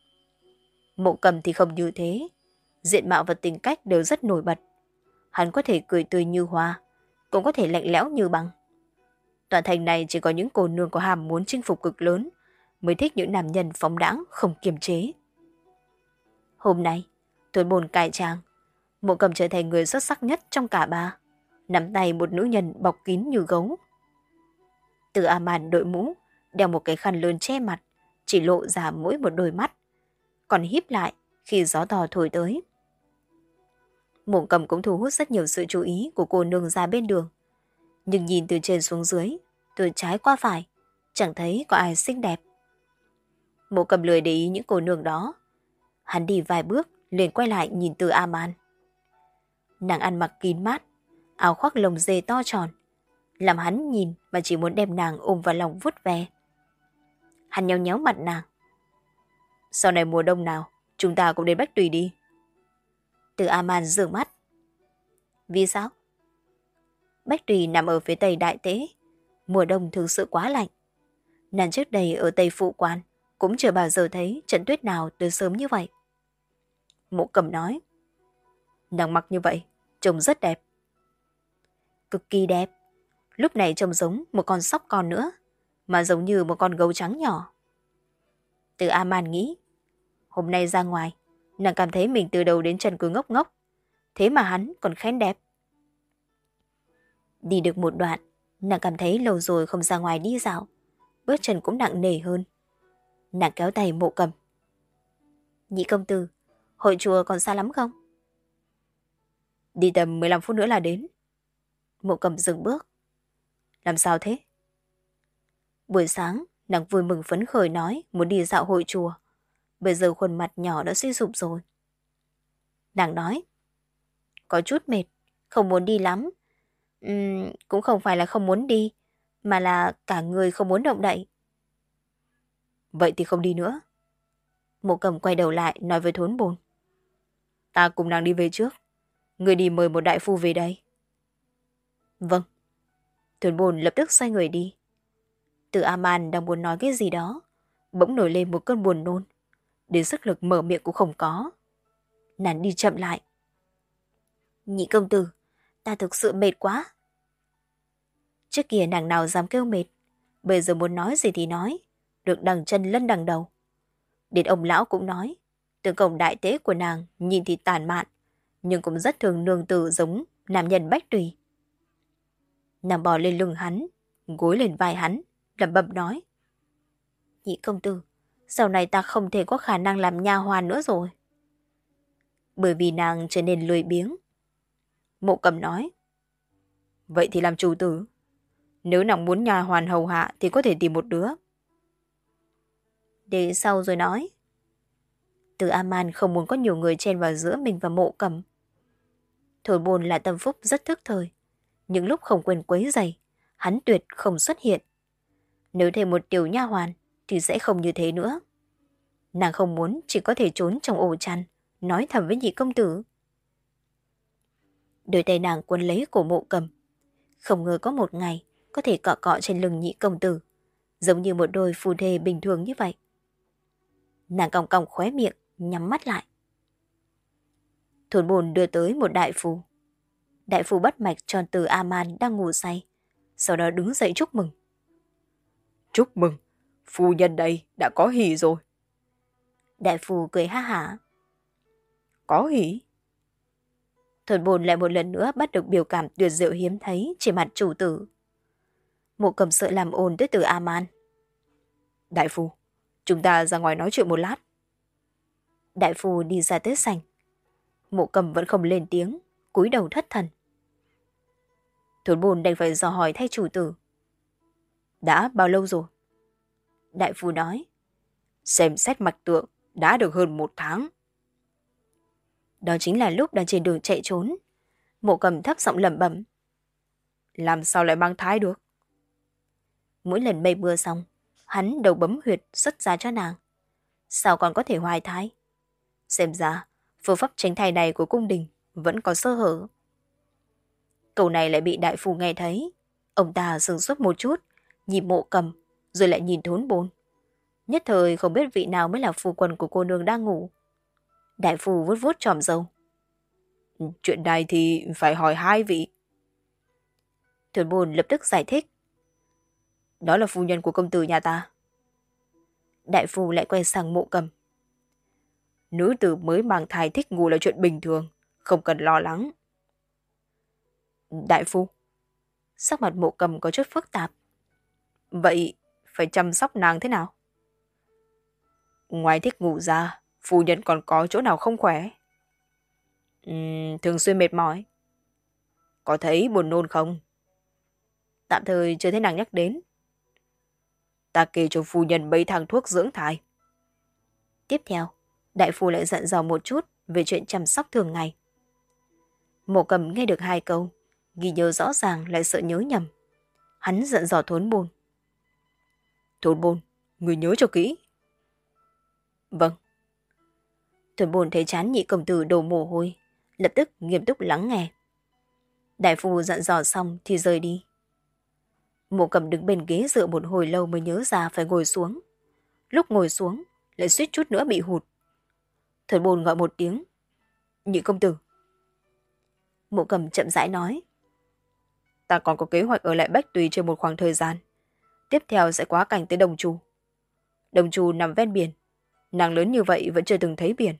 Mộ Cầm thì không như thế. Diện mạo và tính cách đều rất nổi bật. Hắn có thể cười tươi như hoa, cũng có thể lạnh lẽo như băng. Toàn thành này chỉ có những cô nương có hàm muốn chinh phục cực lớn mới thích những nam nhân phóng đãng không kiềm chế. Hôm nay, Thốn Bồn cải trang, Mộ Cầm trở thành người xuất sắc nhất trong cả ba, nắm tay một nữ nhân bọc kín như gấu. Từ A Man đội mũ, đeo một cái khăn lớn che mặt, chỉ lộ ra mỗi một đôi mắt, còn híp lại khi gió to thổi tới. Mộ Cầm cũng thu hút rất nhiều sự chú ý của cô nương ra bên đường, nhưng nhìn từ trên xuống dưới, từ trái qua phải, chẳng thấy có ai xinh đẹp. Mộ Cầm lười để ý những cô nương đó. Hắn đi vài bước liền quay lại nhìn Từ A Man. Nàng ăn mặc kín mát, áo khoác lồng dê to tròn, làm hắn nhìn mà chỉ muốn đem nàng ôm vào lòng vuốt ve. Hắn nhéo nhéo mặt nàng. Sau này mùa đông nào, chúng ta cũng đến Bách Tùy đi. Từ A Man rửa mắt. Vì sao? Bách Tùy nằm ở phía tây Đại Tế. Mùa đông thực sự quá lạnh. Nàng trước đây ở Tây Phụ Quan cũng chưa bao giờ thấy trận tuyết nào tới sớm như vậy. Mộ Cầm nói. Nàng mặc như vậy, trông rất đẹp. Cực kỳ đẹp. Lúc này trông giống một con sóc con nữa, mà giống như một con gấu trắng nhỏ. Từ A Man nghĩ, hôm nay ra ngoài, nàng cảm thấy mình từ đầu đến chân cứ ngốc ngốc, thế mà hắn còn khen đẹp. Đi được một đoạn, nàng cảm thấy lâu rồi không ra ngoài đi dạo, bước chân cũng nặng nề hơn. Nàng kéo tay Mộ Cầm. Nhị công tử, hội chùa còn xa lắm không? Đi tầm mười lăm phút nữa là đến. Mộ Cầm dừng bước. Làm sao thế? Buổi sáng, nàng vui mừng phấn khởi nói muốn đi dạo hội chùa. Bây giờ khuôn mặt nhỏ đã suy sụp rồi. Nàng nói. Có chút mệt, không muốn đi lắm. Uhm, cũng không phải là không muốn đi, mà là cả người không muốn động đậy. Vậy thì không đi nữa. Mộ Cầm quay đầu lại nói với Thốn Bồn. Ta cùng nàng đi về trước. Người đi mời một đại phu về đây. Vâng. Thốn Bồn lập tức xoay người đi. Từ A-man đang muốn nói cái gì đó, bỗng nổi lên một cơn buồn nôn. Đến sức lực mở miệng cũng không có. Nàng đi chậm lại. Nhị công tử, ta thực sự mệt quá. Trước kia nàng nào dám kêu mệt, bây giờ muốn nói gì thì nói, được đằng chân lân đằng đầu. Đến ông lão cũng nói, tướng công đại tế của nàng nhìn thì tàn mạn, nhưng cũng rất thường nương tử giống nam nhân bách tùy. Nàng bò lên lưng hắn, gối lên vai hắn, lẩm bẩm nói. Nhị công tử, sau này ta không thể có khả năng làm nha hoàn nữa rồi. Bởi vì nàng trở nên lười biếng. Mộ Cầm nói. Vậy thì làm chủ tử. Nếu nàng muốn nha hoàn hầu hạ thì có thể tìm một đứa. Để sau rồi nói. Từ A-man không muốn có nhiều người chen vào giữa mình và Mộ Cầm. Thổi Bồn là tâm phúc rất thức thời. Những lúc không quên quấy giày, hắn tuyệt không xuất hiện. Nếu thêm một tiểu nha hoàn thì sẽ không như thế nữa. Nàng không muốn chỉ có thể trốn trong ổ chăn, nói thầm với nhị công tử. Đôi tay nàng quấn lấy cổ Mộ Cầm. Không ngờ có một ngày có thể cọ cọ trên lưng nhị công tử, giống như một đôi phu thê bình thường như vậy. Nàng cong cong khóe miệng, nhắm mắt lại. Thốn Bồn đưa tới một đại phu. Đại phu bắt mạch cho Từ A-man đang ngủ say, sau đó đứng dậy chúc mừng. Chúc mừng, phu nhân đây đã có hỷ rồi. Đại phu cười ha hả. Có hỷ? Thốn Bồn lại một lần nữa bắt được biểu cảm tuyệt diệu hiếm thấy trên mặt chủ tử. Mộ Cầm sợ làm ồn tới Từ A-man. Đại phu, chúng ta ra ngoài nói chuyện một lát. Đại phu đi ra tới sảnh. Mộ Cầm vẫn không lên tiếng, cúi đầu thất thần. Thốn Bồn đành phải dò hỏi thay chủ tử. Đã bao lâu rồi? Đại phu nói. Xem xét mạch tượng đã được hơn một tháng. Đó chính là lúc đang trên đường chạy trốn. Mộ Cầm thấp giọng lẩm bẩm. Làm sao lại mang thai được? Mỗi lần mây mưa xong, hắn đầu bấm huyệt xuất ra cho nàng. Sao còn có thể hoài thai? Xem ra, phương pháp tránh thai này của cung đình vẫn có sơ hở. Câu này lại bị đại phu nghe thấy. Ông ta sửng sốt một chút, nhìn Mộ Cầm, rồi lại nhìn Thốn Bồn. Nhất thời không biết vị nào mới là phu quân của cô nương đang ngủ. Đại phu vuốt vuốt tròm râu. Chuyện này thì phải hỏi hai vị. Thốn Bồn lập tức giải thích. Đó là phu nhân của công tử nhà ta. Đại phu lại quay sang Mộ Cầm. Nữ tử mới mang thai thích ngủ là chuyện bình thường, không cần lo lắng. Đại phu. Sắc mặt Mộ Cầm có chút phức tạp. Vậy phải chăm sóc nàng thế nào? Ngoài thích ngủ ra, phu nhân còn có chỗ nào không khỏe? Uhm, thường xuyên mệt mỏi. Có thấy buồn nôn không? Tạm thời chưa thấy nàng nhắc đến. Ta kê cho phu nhân mấy thang thuốc dưỡng thai. Tiếp theo, đại phu lại dặn dò một chút về chuyện chăm sóc thường ngày. Mộ Cầm nghe được hai câu, ghi nhớ rõ ràng lại sợ nhớ nhầm. Hắn dặn dò Thốn Bồn. Thốn Bồn, người nhớ cho kỹ. Vâng. Thốn Bồn thấy chán nhị công tử đổ mồ hôi, lập tức nghiêm túc lắng nghe. Đại phu dặn dò xong thì rời đi. Mộ Cầm đứng bên ghế dựa một hồi lâu mới nhớ ra phải ngồi xuống. Lúc ngồi xuống, lại suýt chút nữa bị hụt. Thốn Bồn gọi một tiếng. Nhị công tử. Mộ Cầm chậm rãi nói. Ta còn có kế hoạch ở lại Bách Tùy trên một khoảng thời gian. Tiếp theo sẽ quá cảnh tới Đồng Trù. Đồng Trù nằm ven biển. Nàng lớn như vậy vẫn chưa từng thấy biển.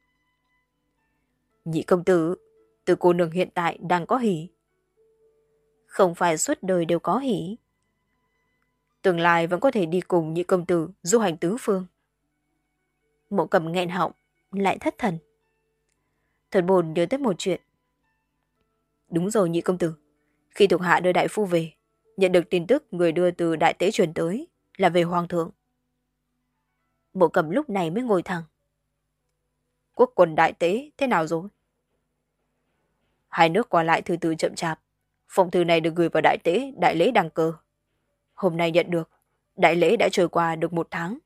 Nhị công tử, từ cô nương hiện tại đang có hỷ. Không phải suốt đời đều có hỷ. Tương lai vẫn có thể đi cùng nhị công tử du hành tứ phương. Mộ Cầm nghẹn họng, lại thất thần. Thốn Bồn nhớ tới một chuyện. Đúng rồi nhị công tử. Khi thuộc hạ đưa đại phu về, nhận được tin tức người đưa từ đại tế truyền tới là về hoàng thượng. Mộ Cầm lúc này mới ngồi thẳng. Quốc quân đại tế thế nào rồi? Hai nước qua lại từ từ chậm chạp. Phong thư này được gửi vào đại tế, đại lễ đăng cơ. Hôm nay nhận được, đại lễ đã trôi qua được một tháng.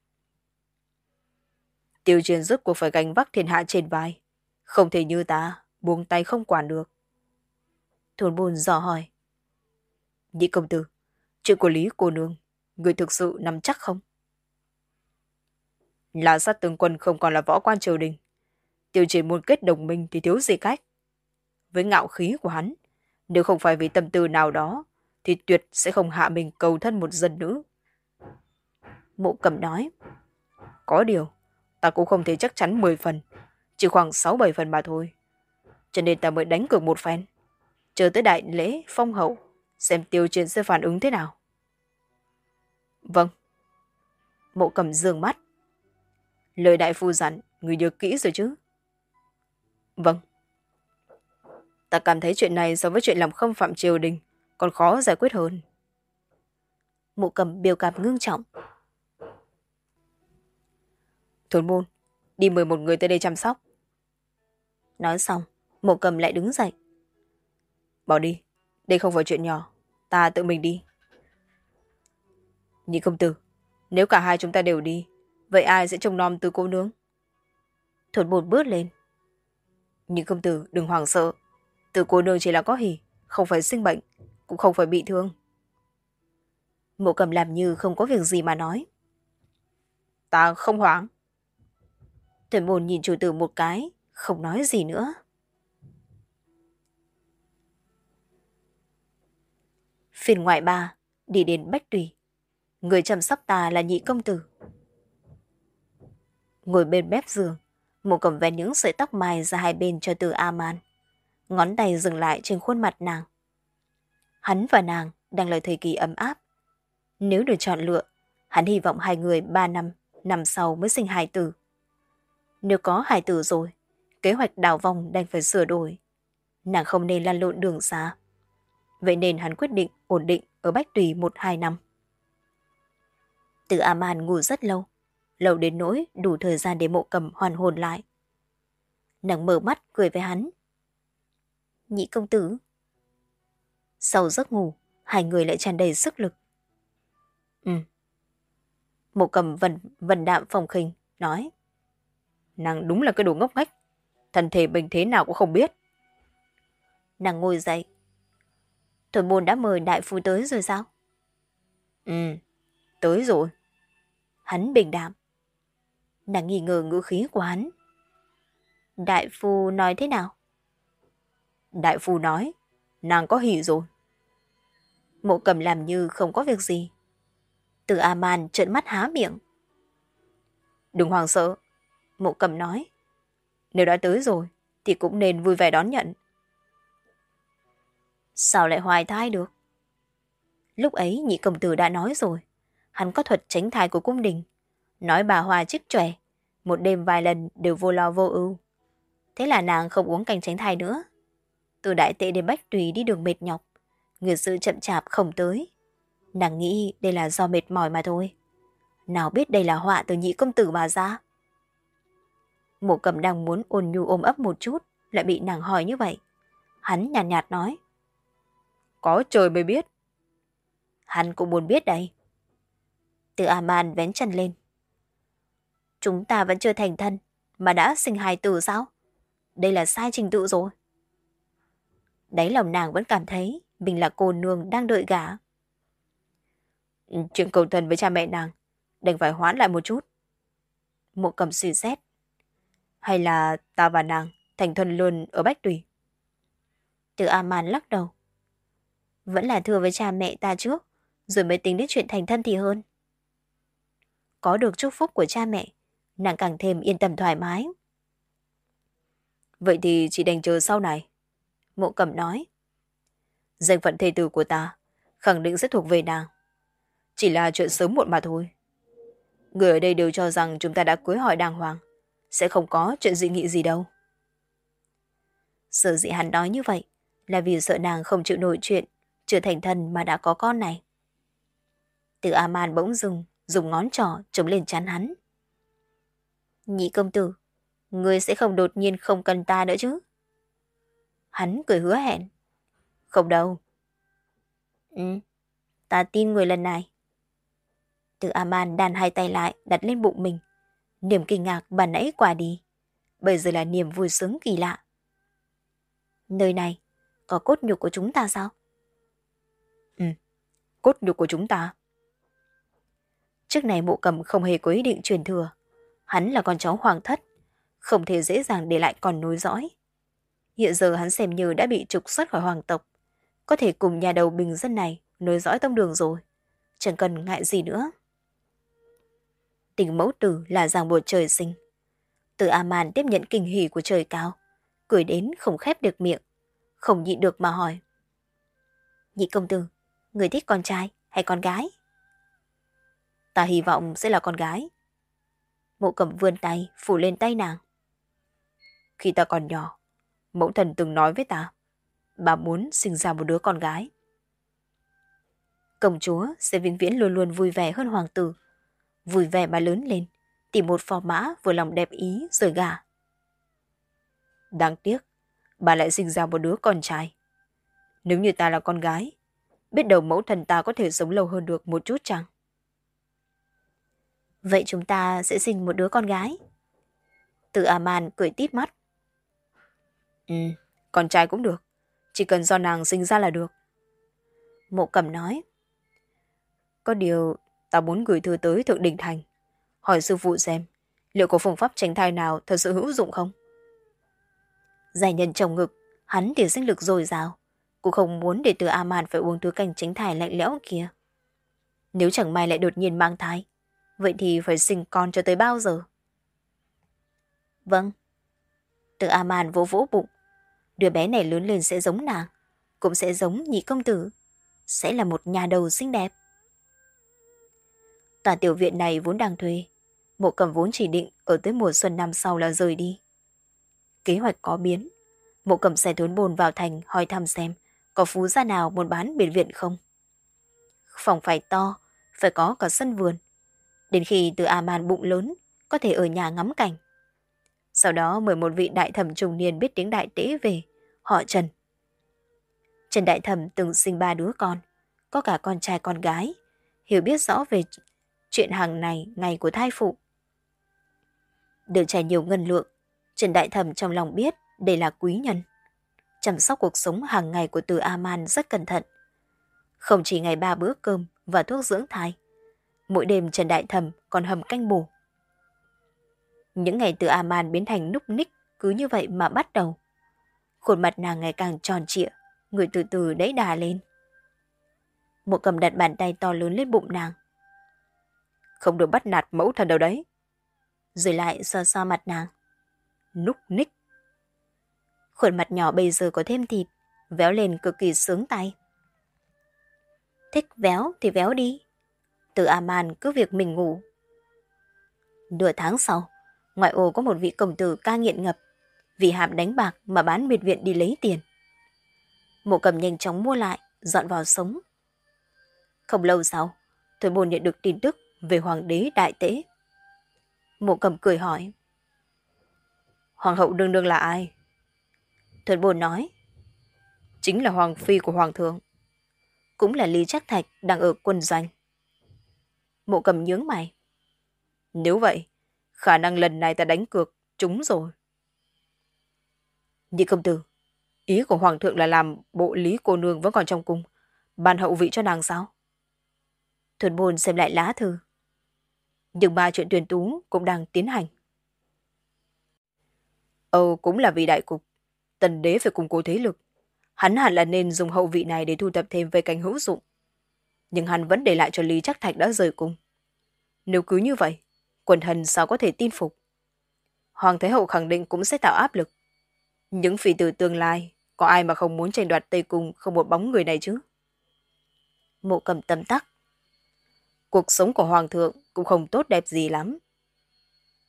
Tiêu Chiến rốt cuộc phải gánh vác thiên hạ trên vai. Không thể như ta, buông tay không quản được. Thôn Bồn dò hỏi. Nhị công tử, chuyện của Lý cô nương, người thực sự nắm chắc không? Là sát tướng quân không còn là võ quan triều đình. Tiêu Chiến muốn kết đồng minh thì thiếu gì cách. Với ngạo khí của hắn, nếu không phải vì tâm tư nào đó, thì tuyệt sẽ không hạ mình cầu thân một dân nữ. Mộ Cầm nói. Có điều, ta cũng không thể chắc chắn mười phần, chỉ khoảng sáu bảy phần mà thôi. Cho nên ta mới đánh cược một phen. Chờ tới đại lễ phong hậu, xem Tiêu Chiến sẽ phản ứng thế nào. Vâng. Mộ Cầm dương mắt. Lời đại phu dặn, người nhớ kỹ rồi chứ? Vâng. Ta cảm thấy chuyện này so với chuyện làm khâm phạm triều đình còn khó giải quyết hơn. Mộ Cầm biểu cảm ngưng trọng. Thôn Môn, đi mời một người tới đây chăm sóc. Nói xong, Mộ Cầm lại đứng dậy. Bỏ đi, đây không phải chuyện nhỏ, ta tự mình đi. Nhị công tử, nếu cả hai chúng ta đều đi, vậy ai sẽ trông nom Từ cô nương? Thôn Môn bước lên. Nhị công tử đừng hoảng sợ, Từ cô nương chỉ là có hỉ, không phải sinh bệnh, cũng không phải bị thương. Mộ Cầm làm như không có việc gì mà nói. Ta không hoảng. Thuyền Môn nhìn chủ tử một cái, không nói gì nữa. Phiên ngoại ba, đi đến Bách Tùy. Người chăm sóc ta là nhị công tử. Ngồi bên mép giường, Mộ Cầm vén những sợi tóc mai ra hai bên cho Từ A Man. Ngón tay dừng lại trên khuôn mặt nàng. Hắn và nàng đang là thời kỳ ấm áp. Nếu được chọn lựa, hắn hy vọng hai người ba năm, năm sau mới sinh hài tử. Nếu có hài tử rồi, kế hoạch đào vong đành phải sửa đổi. Nàng không nên lăn lộn đường xa. Vậy nên hắn quyết định ổn định ở Bách Tùy một hai năm. Từ A Man ngủ rất lâu, lâu đến nỗi đủ thời gian để Mộ Cầm hoàn hồn lại. Nàng mở mắt cười với hắn. Nhị công tử. Sau giấc ngủ, hai người lại tràn đầy sức lực. Ừ. Mộ Cầm vần, vần đạm phòng khinh, nói. Nàng đúng là cái đồ ngốc nghếch, thân thể bệnh thế nào cũng không biết. Nàng ngồi dậy. Thổi Môn đã mời đại phu tới rồi sao? Ừ, tới rồi. Hắn bình đạm. Nàng nghi ngờ ngữ khí của hắn. Đại phu nói thế nào? Đại phu nói, nàng có hỉ rồi. Mộ Cầm làm như không có việc gì. Từ A Man trợn mắt há miệng. Đừng hoảng sợ, Mộ Cầm nói. Nếu đã tới rồi, thì cũng nên vui vẻ đón nhận. Sao lại hoài thai được? Lúc ấy nhị công tử đã nói rồi. Hắn có thuật tránh thai của cung đình. Nói bà Hoa trích trẻ, một đêm vài lần đều vô lo vô ưu. Thế là nàng không uống canh tránh thai nữa. Từ đại tệ đến Bách Tùy đi đường mệt nhọc, người sự chậm chạp không tới. Nàng nghĩ đây là do mệt mỏi mà thôi. Nào biết đây là họa từ nhị công tử mà ra. Mộ Cầm đang muốn ôn nhu ôm ấp một chút, lại bị nàng hỏi như vậy. Hắn nhàn nhạt, nhạt nói. Có trời mới biết. Hắn cũng muốn biết đây. Từ A Man vén chân lên. Chúng ta vẫn chưa thành thân, mà đã sinh hài tử sao? Đây là sai trình tự rồi. Đáy lòng nàng vẫn cảm thấy mình là cô nương đang đợi gả. Chuyện cầu thân với cha mẹ nàng đành phải hoãn lại một chút. Mộ Cầm suy xét. Hay là ta và nàng thành thân luôn ở Bách Tùy? Từ A Man lắc đầu. Vẫn là thưa với cha mẹ ta trước, rồi mới tính đến chuyện thành thân thì hơn. Có được chúc phúc của cha mẹ, nàng càng thêm yên tâm thoải mái. Vậy thì chỉ đành chờ sau này. Mộ Cầm nói. Danh phận thê tử của ta khẳng định sẽ thuộc về nàng. Chỉ là chuyện sớm muộn mà thôi. Người ở đây đều cho rằng chúng ta đã cưới hỏi đàng hoàng, sẽ không có chuyện dị nghị gì đâu. Sở dĩ hắn nói như vậy là vì sợ nàng không chịu nổi chuyện, chưa thành thân mà đã có con này. Từ A-man bỗng dưng dùng ngón trỏ chống lên trán hắn. Nhị công tử, ngươi sẽ không đột nhiên không cần ta nữa chứ? Hắn cười hứa hẹn. Không đâu. Ừ, ta tin người lần này. Từ A-man đàn hai tay lại đặt lên bụng mình. Niềm kinh ngạc ban nãy qua đi. Bây giờ là niềm vui sướng kỳ lạ. Nơi này có cốt nhục của chúng ta sao? Ừ, cốt nhục của chúng ta. Trước này Mộ Cầm không hề có ý định truyền thừa. Hắn là con cháu hoàng thất, không thể dễ dàng để lại con nối dõi. Hiện giờ hắn xem như đã bị trục xuất khỏi hoàng tộc, có thể cùng nhà đầu bình dân này nối dõi tông đường rồi, chẳng cần ngại gì nữa. Tình mẫu tử là ràng buộc trời sinh. Từ A-man tiếp nhận kinh hỉ của trời cao, cười đến không khép được miệng, không nhịn được mà hỏi. Nhị công tử, người thích con trai hay con gái? Ta hy vọng sẽ là con gái. Mộ Cầm vươn tay phủ lên tay nàng. Khi ta còn nhỏ, mẫu thần từng nói với ta, bà muốn sinh ra một đứa con gái. Công chúa sẽ vĩnh viễn luôn luôn vui vẻ hơn hoàng tử, vui vẻ mà lớn lên, tìm một phò mã vừa lòng đẹp ý rồi gả. Đáng tiếc, bà lại sinh ra một đứa con trai. Nếu như ta là con gái, biết đâu mẫu thần ta có thể sống lâu hơn được một chút chăng? Vậy chúng ta sẽ sinh một đứa con gái. Từ A-man cười tít mắt. Ừ, con trai cũng được. Chỉ cần do nàng sinh ra là được. Mộ Cầm nói. Có điều, ta muốn gửi thư tới Thượng Đình Thành. Hỏi sư phụ xem, liệu có phương pháp tránh thai nào thật sự hữu dụng không? Giải nhân chồng ngực, hắn thì sinh lực dồi dào. Cũng không muốn để Từ A-man phải uống thứ canh tránh thai lạnh lẽo kia. Nếu chẳng may lại đột nhiên mang thai, vậy thì phải sinh con cho tới bao giờ? Vâng. Từ A-man vỗ vỗ bụng. Đứa bé này lớn lên sẽ giống nàng, cũng sẽ giống nhị công tử, sẽ là một nhà đầu xinh đẹp. Tòa tiểu viện này vốn đang thuê. Mộ Cầm vốn chỉ định ở tới mùa xuân năm sau là rời đi. Kế hoạch có biến. Mộ Cầm xe thốn bồn vào thành hỏi thăm xem có phú gia nào muốn bán biệt viện không. Phòng phải to, phải có cả sân vườn. Đến khi Từ A-man bụng lớn, có thể ở nhà ngắm cảnh. Sau đó mời một vị đại thẩm trung niên biết tiếng đại tế về, họ Trần. Trần đại thẩm từng sinh ba đứa con, có cả con trai con gái, hiểu biết rõ về chuyện hàng này ngày của thai phụ. Được trải nhiều ngân lượng, Trần đại thẩm trong lòng biết đây là quý nhân. Chăm sóc cuộc sống hàng ngày của Từ A-man rất cẩn thận. Không chỉ ngày ba bữa cơm và thuốc dưỡng thai, mỗi đêm Trần đại thẩm còn hầm canh bổ. Những ngày Từ A-man biến thành núc ních cứ như vậy mà bắt đầu. Khuôn mặt nàng ngày càng tròn trịa, người từ từ đẩy đà lên. Mộ Cầm đặt bàn tay to lớn lên bụng nàng. Không được bắt nạt mẫu thần đâu đấy. Rồi lại xoa xoa mặt nàng. Núc ních. Khuôn mặt nhỏ bây giờ có thêm thịt, véo lên cực kỳ sướng tay. Thích véo thì véo đi. Từ A-man cứ việc mình ngủ. Nửa tháng sau, ngoại ô có một vị công tử ca nghiện ngập, vì hàm đánh bạc mà bán biệt viện đi lấy tiền. Mộ Cầm nhanh chóng mua lại, dọn vào sống. Không lâu sau, Thôi Bồn nhận được tin tức về hoàng đế đại tế. Mộ Cầm cười hỏi. Hoàng hậu đương đương là ai? Thôi Bồn nói. Chính là hoàng phi của hoàng thượng. Cũng là Lý Trác Thạch đang ở quân doanh. Mộ Cầm nhướng mày. Nếu vậy, khả năng lần này ta đánh cược trúng rồi. Nhị công tử, ý của hoàng thượng là làm bộ Lý cô nương vẫn còn trong cung, ban hậu vị cho nàng sao? Thuần Bồn xem lại lá thư. Nhưng ba chuyện tuyển tú cũng đang tiến hành. Âu cũng là vì đại cục, tần đế phải củng cố thế lực. Hắn hẳn là nên dùng hậu vị này để thu thập thêm về cánh hữu dụng. Nhưng hắn vẫn để lại cho Lý Trác Thạch đã rời cung. Nếu cứ như vậy, quần thần sao có thể tin phục? Hoàng Thái Hậu khẳng định cũng sẽ tạo áp lực. Những phi tử tương lai, có ai mà không muốn tranh đoạt Tây Cung không một bóng người này chứ? Mộ Cầm tâm tắc. Cuộc sống của Hoàng thượng cũng không tốt đẹp gì lắm.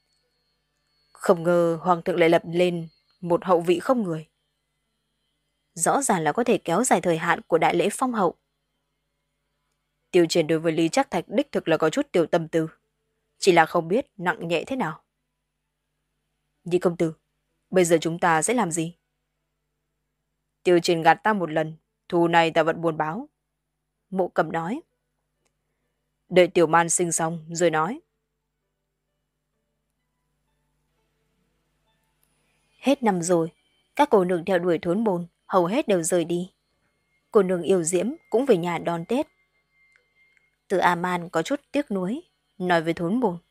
Không ngờ Hoàng thượng lại lập lên một hậu vị không người. rõ ràng là có thể kéo dài thời hạn của đại lễ phong hậu. Tiêu Triển đối với Lý Trác Thạch đích thực là có chút tiểu tâm tư, chỉ là không biết nặng nhẹ thế nào. Nhị công tử, bây giờ chúng ta sẽ làm gì? Tiêu Triển gạt ta một lần, thù này ta vẫn buồn báo. Mộ Cầm nói. Đợi Tiểu Man sinh xong rồi nói. Hết năm rồi, các cô nương theo đuổi thốn bồn hầu hết đều rời đi. Cô nương yêu diễm cũng về nhà đón Tết. Từ A-man có chút tiếc nuối, nói với thốn bồn.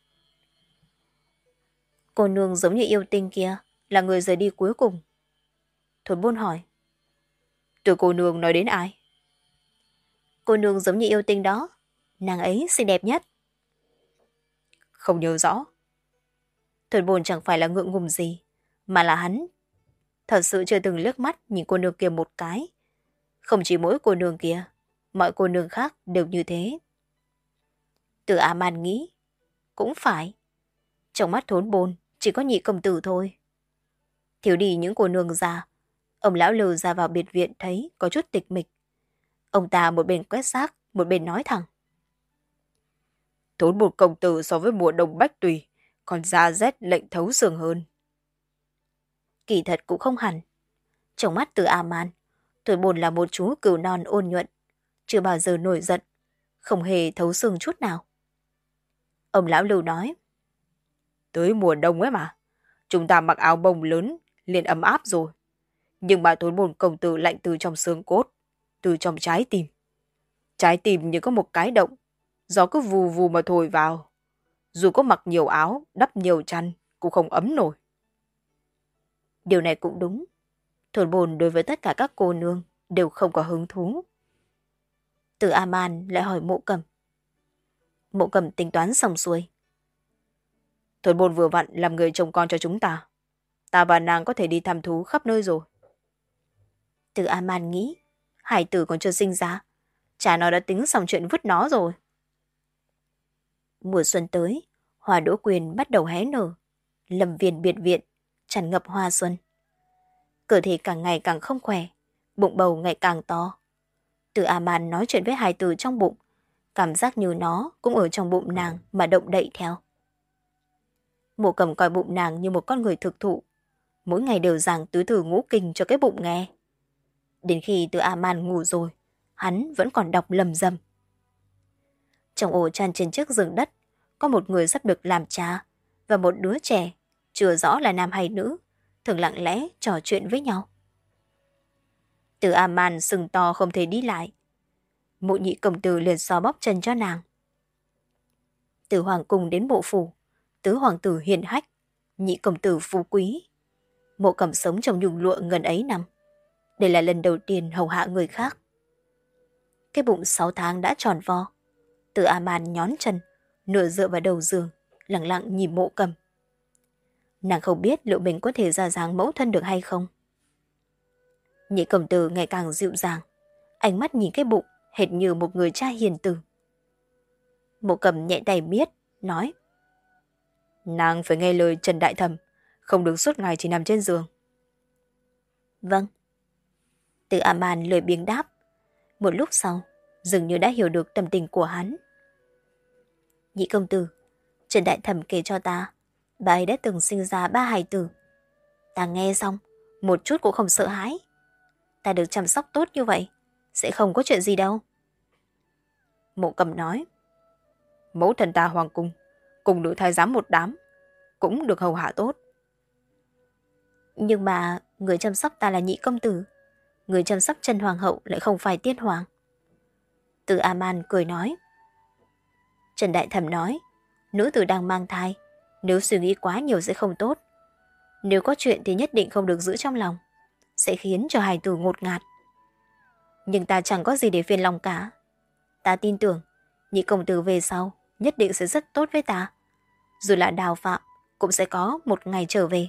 Cô nương giống như yêu tinh kia, là người rời đi cuối cùng. Thốn bồn hỏi. Từ cô nương nói đến ai? Cô nương giống như yêu tinh đó, nàng ấy xinh đẹp nhất. Không nhớ rõ. Thốn bồn chẳng phải là ngượng ngùng gì, mà là hắn thật sự chưa từng liếc mắt nhìn cô nương kia một cái. Không chỉ mỗi cô nương kia, mọi cô nương khác đều như thế. Từ A-man nghĩ, cũng phải. Trong mắt thốn bồn chỉ có nhị công tử thôi. Thiếu đi những cô nương già, ông lão lừ ra vào biệt viện thấy có chút tịch mịch. Ông ta một bên quét rác, một bên nói thẳng. Thốn bồn công tử so với mùa đông bách tùy, còn da rét lệnh thấu xương hơn. Kỳ thật cũng không hẳn. Trong mắt Từ A-man, thốn bồn là một chú cừu non ôn nhuận, chưa bao giờ nổi giận, không hề thấu xương chút nào. Ông lão Lưu nói. Tới mùa đông ấy mà, chúng ta mặc áo bông lớn, liền ấm áp rồi. Nhưng mà thốn bồn công tử lạnh từ trong xương cốt, từ trong trái tim. Trái tim như có một cái động, gió cứ vù vù mà thổi vào. Dù có mặc nhiều áo, đắp nhiều chăn, cũng không ấm nổi. Điều này cũng đúng. Thốn bồn đối với tất cả các cô nương đều không có hứng thú. Từ A-man lại hỏi Mộ Cầm. Mộ Cầm tính toán xong xuôi. Thốn bồn vừa vặn làm người trông con cho chúng ta. Ta và nàng có thể đi thăm thú khắp nơi rồi. Từ A-man nghĩ, hải tử còn chưa sinh ra, cha nó đã tính xong chuyện vứt nó rồi. Mùa xuân tới, hoa đỗ quyên bắt đầu hé nở, lâm viên biệt viện tràn ngập hoa xuân. Cơ thể càng ngày càng không khỏe, bụng bầu ngày càng to. Từ A-man nói chuyện với hài tử trong bụng, cảm giác như nó cũng ở trong bụng nàng mà động đậy theo. Mộ Cầm coi bụng nàng như một con người thực thụ, mỗi ngày đều giảng tứ thư ngũ kinh cho cái bụng nghe. Đến khi Từ A-man ngủ rồi, hắn vẫn còn đọc lầm rầm. Trong ổ chăn trên chiếc giường đất, có một người sắp được làm cha và một đứa trẻ, chưa rõ là nam hay nữ, thường lặng lẽ trò chuyện với nhau. Từ A-man sừng to không thể đi lại. Mộ nhị công tử liền xò bóp chân cho nàng. Từ hoàng cung đến bộ phủ, tứ hoàng tử hiền hách, nhị công tử phú quý. Mộ Cầm sống trong nhung lụa ngần ấy năm. Đây là lần đầu tiên hầu hạ người khác. Cái bụng sáu tháng đã tròn vo. Từ A-man nhón chân, nửa dựa vào đầu giường, lặng lặng nhìn Mộ Cầm. Nàng không biết liệu mình có thể ra dáng mẫu thân được hay không. Nhị công tử ngày càng dịu dàng, ánh mắt nhìn cái bụng hệt như một người cha hiền từ. Mộ Cầm nhẹ tay miết, nói. Nàng phải nghe lời Trần Đại Thẩm, không được suốt ngày chỉ nằm trên giường. Vâng. Từ A-man lười biếng đáp. Một lúc sau, dường như đã hiểu được tâm tình của hắn. Nhị công tử, Trần Đại Thẩm kể cho ta, bà ấy đã từng sinh ra ba hài tử. Ta nghe xong, một chút cũng không sợ hãi. Ta được chăm sóc tốt như vậy, sẽ không có chuyện gì đâu. Mộ Cầm nói. Mẫu thần ta hoàng cung, cùng nữ thái giám một đám, cũng được hầu hạ tốt. Nhưng mà người chăm sóc ta là nhị công tử, người chăm sóc Trần Hoàng hậu lại không phải Tiên Hoàng. Từ A-man cười nói. Trần Đại Thẩm nói, nữ tử đang mang thai, nếu suy nghĩ quá nhiều sẽ không tốt. Nếu có chuyện thì nhất định không được giữ trong lòng, sẽ khiến cho hài tử ngột ngạt. Nhưng ta chẳng có gì để phiền lòng cả. Ta tin tưởng, nhị công tử về sau nhất định sẽ rất tốt với ta. Dù là đào phạm, cũng sẽ có một ngày trở về.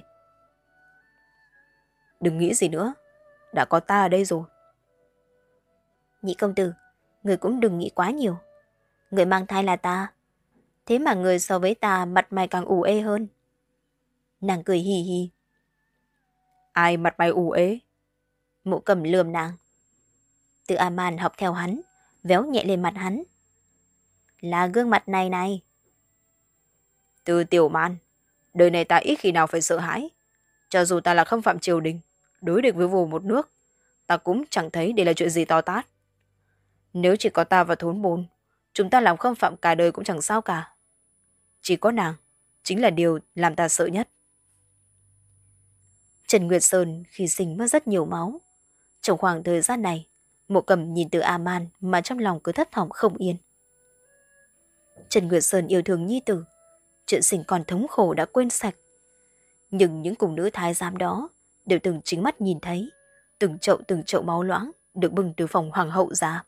Đừng nghĩ gì nữa, đã có ta ở đây rồi. Nhị công tử, người cũng đừng nghĩ quá nhiều. Người mang thai là ta, thế mà người so với ta mặt mày càng ủ ê hơn. Nàng cười hì hì. Ai mặt mày ủ ê? Mộ Cầm lườm nàng. Từ A-man học theo hắn, véo nhẹ lên mặt hắn. Là gương mặt này này. Từ Tiểu Man, đời này ta ít khi nào phải sợ hãi. Cho dù ta là khâm phạm triều đình, đối địch với vua một nước, ta cũng chẳng thấy đây là chuyện gì to tát. Nếu chỉ có ta và thốn bồn, chúng ta làm khâm phạm cả đời cũng chẳng sao cả. Chỉ có nàng, chính là điều làm ta sợ nhất. Trần Nguyệt Sơn khi sinh mất rất nhiều máu. Trong khoảng thời gian này, Mộ Cầm nhìn Từ A-man mà trong lòng cứ thất vọng không yên. Trần Nguyệt Sơn yêu thương nhi tử, chuyện sinh còn thống khổ đã quên sạch. Nhưng những cung nữ thái giám đó đều từng chính mắt nhìn thấy, từng chậu từng chậu máu loãng được bưng từ phòng hoàng hậu ra.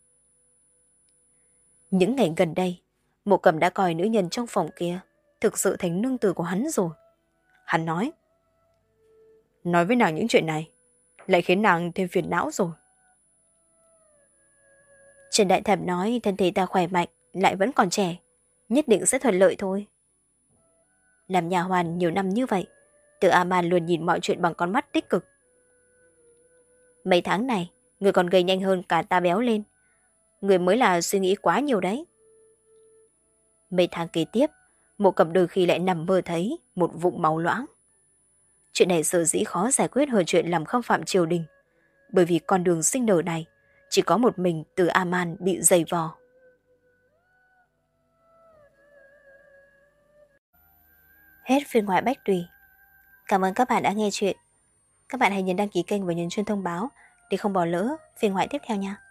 Những ngày gần đây, Mộ Cầm đã coi nữ nhân trong phòng kia thực sự thành nương tử của hắn rồi. Hắn nói, nói với nàng những chuyện này lại khiến nàng thêm phiền não rồi. Trần Đại Thẩm nói thân thể ta khỏe mạnh, lại vẫn còn trẻ, nhất định sẽ thuận lợi thôi. Làm nhà hoàn nhiều năm như vậy, Từ A-man luôn nhìn mọi chuyện bằng con mắt tích cực. Mấy tháng này, người còn gầy nhanh hơn cả ta béo lên. Người mới là suy nghĩ quá nhiều đấy. Mấy tháng kế tiếp, Mộ Cầm đôi khi lại nằm mơ thấy một vũng máu loãng. Chuyện này sở dĩ khó giải quyết hơn chuyện làm khâm phạm triều đình, bởi vì con đường sinh nở này chỉ có một mình Từ A-man bị dày vò. Hết phiên ngoại Bách Tùy. Cảm ơn các bạn đã nghe chuyện. Các bạn hãy nhấn đăng ký kênh và nhấn chuông thông báo để không bỏ lỡ phiên ngoại tiếp theo nha.